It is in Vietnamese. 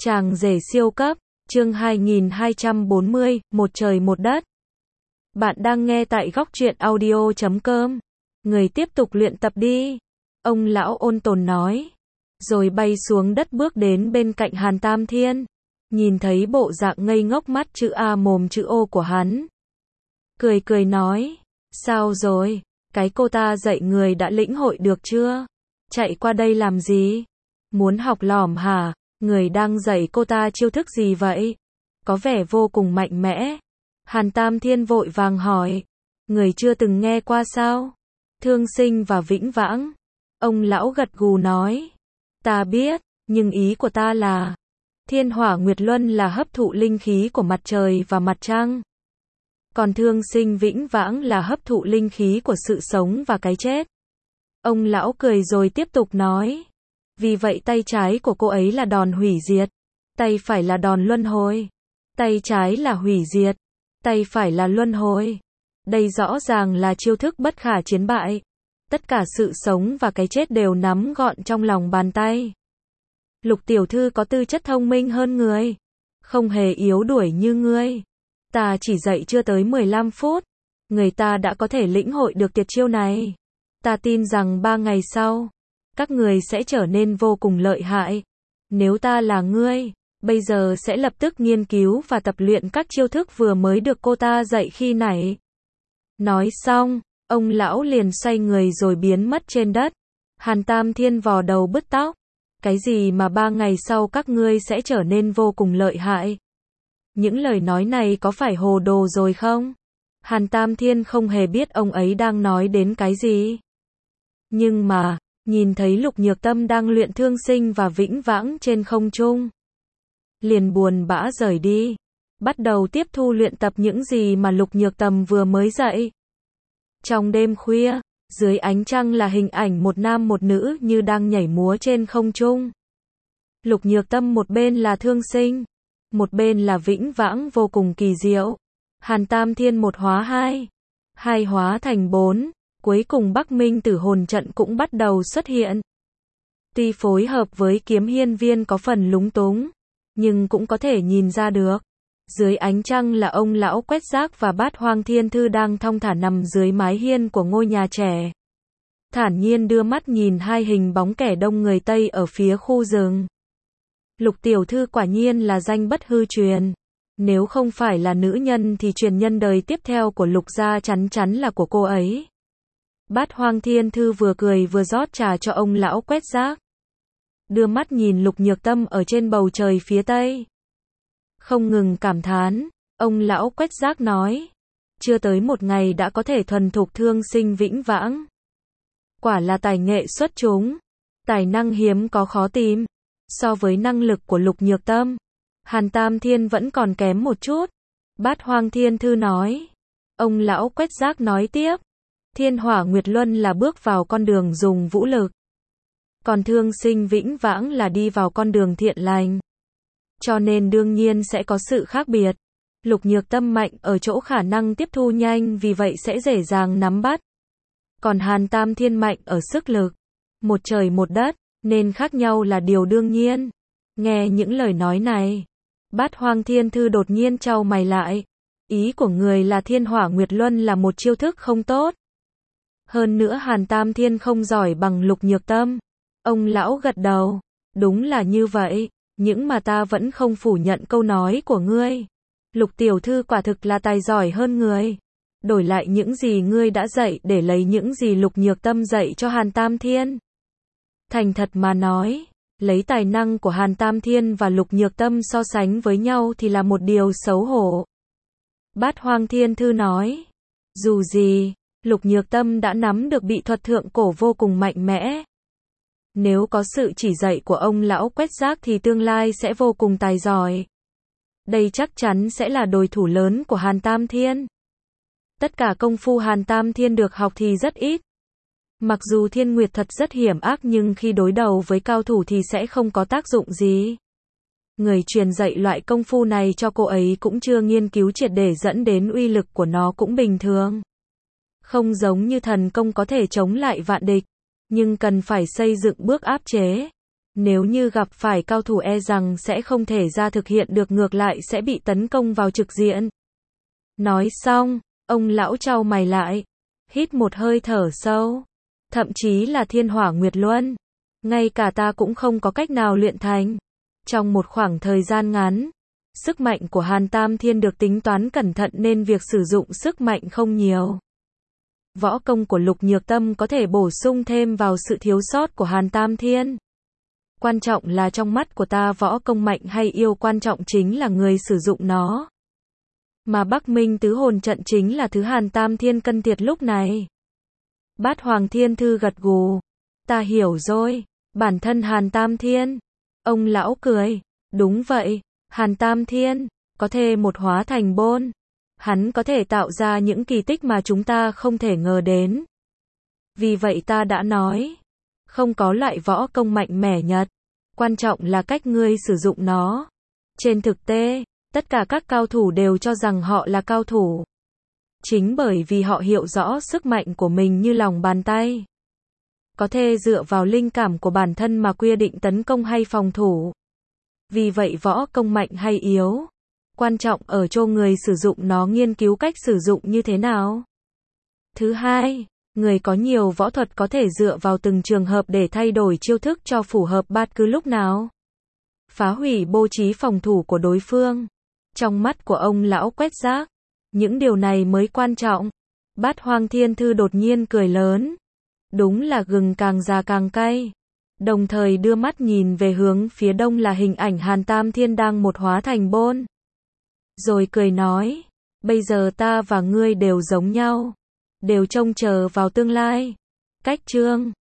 Chàng rể siêu cấp, chương 2240, một trời một đất. Bạn đang nghe tại góc truyện audio.com. Người tiếp tục luyện tập đi. Ông lão ôn tồn nói. Rồi bay xuống đất bước đến bên cạnh Hàn Tam Thiên. Nhìn thấy bộ dạng ngây ngốc mắt chữ A mồm chữ O của hắn. Cười cười nói. Sao rồi? Cái cô ta dạy người đã lĩnh hội được chưa? Chạy qua đây làm gì? Muốn học lỏm hả? Người đang dạy cô ta chiêu thức gì vậy? Có vẻ vô cùng mạnh mẽ. Hàn Tam Thiên vội vàng hỏi. Người chưa từng nghe qua sao? Thương sinh và vĩnh vãng. Ông lão gật gù nói. Ta biết, nhưng ý của ta là thiên hỏa nguyệt luân là hấp thụ linh khí của mặt trời và mặt trăng. Còn thương sinh vĩnh vãng là hấp thụ linh khí của sự sống và cái chết. Ông lão cười rồi tiếp tục nói. Vì vậy tay trái của cô ấy là đòn hủy diệt, tay phải là đòn luân hồi. Tay trái là hủy diệt, tay phải là luân hồi. Đây rõ ràng là chiêu thức bất khả chiến bại. Tất cả sự sống và cái chết đều nắm gọn trong lòng bàn tay. Lục tiểu thư có tư chất thông minh hơn người, không hề yếu đuổi như ngươi. Ta chỉ dạy chưa tới 15 phút, người ta đã có thể lĩnh hội được tuyệt chiêu này. Ta tin rằng 3 ngày sau, các người sẽ trở nên vô cùng lợi hại. Nếu ta là ngươi, bây giờ sẽ lập tức nghiên cứu và tập luyện các chiêu thức vừa mới được cô ta dạy khi nãy. Nói xong, ông lão liền xoay người rồi biến mất trên đất. Hàn Tam Thiên vò đầu bứt tóc. Cái gì mà 3 ngày sau các ngươi sẽ trở nên vô cùng lợi hại? Những lời nói này có phải hồ đồ rồi không? Hàn Tam Thiên không hề biết ông ấy đang nói đến cái gì. Nhưng mà, nhìn thấy Lục Nhược Tâm đang luyện thương sinh và vĩnh vãng trên không trung, liền buồn bã rời đi, bắt đầu tiếp thu luyện tập những gì mà Lục Nhược Tâm vừa mới dạy. Trong đêm khuya, dưới ánh trăng là hình ảnh một nam một nữ như đang nhảy múa trên không trung. Lục Nhược Tâm một bên là thương sinh, một bên là vĩnh vãng vô cùng kỳ diệu. Hàn Tam Thiên một hóa hai, hai hóa thành 4. Cuối cùng Bắc Minh Tử hồn trận cũng bắt đầu xuất hiện. Tuy phối hợp với kiếm hiên viên có phần lúng túng, nhưng cũng có thể nhìn ra được. Dưới ánh trăng là ông lão quét rác và Bát Hoang Thiên Thư đang thong thả nằm dưới mái hiên của ngôi nhà trẻ. Thản nhiên đưa mắt nhìn hai hình bóng kẻ đông người Tây ở phía khu rừng. Lục tiểu thư quả nhiên là danh bất hư truyền. Nếu không phải là nữ nhân thì truyền nhân đời tiếp theo của Lục gia chắn chắn là của cô ấy. Bát Hoang Thiên Thư vừa cười vừa rót trà cho ông lão quét rác. Đưa mắt nhìn Lục Nhược Tâm ở trên bầu trời phía tây. Không ngừng cảm thán, ông lão quét rác nói. Chưa tới một ngày đã có thể thuần thục thương sinh vĩnh vãng. Quả là tài nghệ xuất chúng. Tài năng hiếm có khó tìm. So với năng lực của Lục Nhược Tâm, Hàn Tam Thiên vẫn còn kém một chút. Bát Hoang Thiên Thư nói. Ông lão quét rác nói tiếp. Thiên hỏa nguyệt luân là bước vào con đường dùng vũ lực. Còn thương sinh vĩnh vãng là đi vào con đường thiện lành. Cho nên đương nhiên sẽ có sự khác biệt. Lục Nhược Tâm mạnh ở chỗ khả năng tiếp thu nhanh, vì vậy sẽ dễ dàng nắm bắt. Còn Hàn Tam Thiên mạnh ở sức lực. Một trời một đất, nên khác nhau là điều đương nhiên. Nghe những lời nói này, Bát Hoang Thiên Thư đột nhiên chau mày lại. Ý của người là thiên hỏa nguyệt luân là một chiêu thức không tốt. Hơn nữa Hàn Tam Thiên không giỏi bằng Lục Nhược Tâm. Ông lão gật đầu. Đúng là như vậy, nhưng mà ta vẫn không phủ nhận câu nói của ngươi. Lục tiểu thư quả thực là tài giỏi hơn người. Đổi lại những gì ngươi đã dạy để lấy những gì Lục Nhược Tâm dạy cho Hàn Tam Thiên. Thành thật mà nói, lấy tài năng của Hàn Tam Thiên và Lục Nhược Tâm so sánh với nhau thì là một điều xấu hổ. Bát Hoang Thiên Thư nói. Dù gì, Lục Nhược Tâm đã nắm được bí thuật thượng cổ vô cùng mạnh mẽ. Nếu có sự chỉ dạy của ông lão quét rác thì tương lai sẽ vô cùng tài giỏi. Đây chắc chắn sẽ là đối thủ lớn của Hàn Tam Thiên. Tất cả công phu Hàn Tam Thiên được học thì rất ít. Mặc dù thiên nguyệt thuật rất hiểm ác nhưng khi đối đầu với cao thủ thì sẽ không có tác dụng gì. Người truyền dạy loại công phu này cho cô ấy cũng chưa nghiên cứu triệt để dẫn đến uy lực của nó cũng bình thường. Không giống như thần công có thể chống lại vạn địch, nhưng cần phải xây dựng bước áp chế. Nếu như gặp phải cao thủ e rằng sẽ không thể ra thực hiện được, ngược lại sẽ bị tấn công vào trực diện. Nói xong, ông lão chau mày lại, hít một hơi thở sâu. Thậm chí là Thiên Hỏa Nguyệt Luân, ngay cả ta cũng không có cách nào luyện thành. Trong một khoảng thời gian ngắn, sức mạnh của Hàn Tam Thiên được tính toán cẩn thận nên việc sử dụng sức mạnh không nhiều. Võ công của Lục Nhược Tâm có thể bổ sung thêm vào sự thiếu sót của Hàn Tam Thiên. Quan trọng là trong mắt của ta võ công mạnh hay yếu, quan trọng chính là người sử dụng nó. Mà Bắc Minh Tứ Hồn Trận chính là thứ Hàn Tam Thiên cần thiết lúc này. Bát Hoàng Thiên Thư gật gù. Ta hiểu rồi, bản thân Hàn Tam Thiên. Ông lão cười, đúng vậy, Hàn Tam Thiên, có thể một hóa thành bôn. Hắn có thể tạo ra những kỳ tích mà chúng ta không thể ngờ đến. Vì vậy ta đã nói, không có loại võ công mạnh mẽ nhất, quan trọng là cách ngươi sử dụng nó. Trên thực tế, tất cả các cao thủ đều cho rằng họ là cao thủ. Chính bởi vì họ hiểu rõ sức mạnh của mình như lòng bàn tay. Có thể dựa vào linh cảm của bản thân mà quyết định tấn công hay phòng thủ. Vì vậy võ công mạnh hay yếu, quan trọng ở chỗ người sử dụng nó nghiên cứu cách sử dụng như thế nào. Thứ hai, người có nhiều võ thuật có thể dựa vào từng trường hợp để thay đổi chiêu thức cho phù hợp bất cứ lúc nào. Phá hủy bố trí phòng thủ của đối phương. Trong mắt của ông lão quét rác, những điều này mới quan trọng. Bát Hoang Thiên Thư đột nhiên cười lớn. Đúng là gừng càng già càng cay. Đồng thời đưa mắt nhìn về hướng phía đông là hình ảnh Hàn Tam Thiên đang một hóa thành bôn. Rồi cười nói, bây giờ ta và ngươi đều giống nhau. Đều trông chờ vào tương lai. Cách chương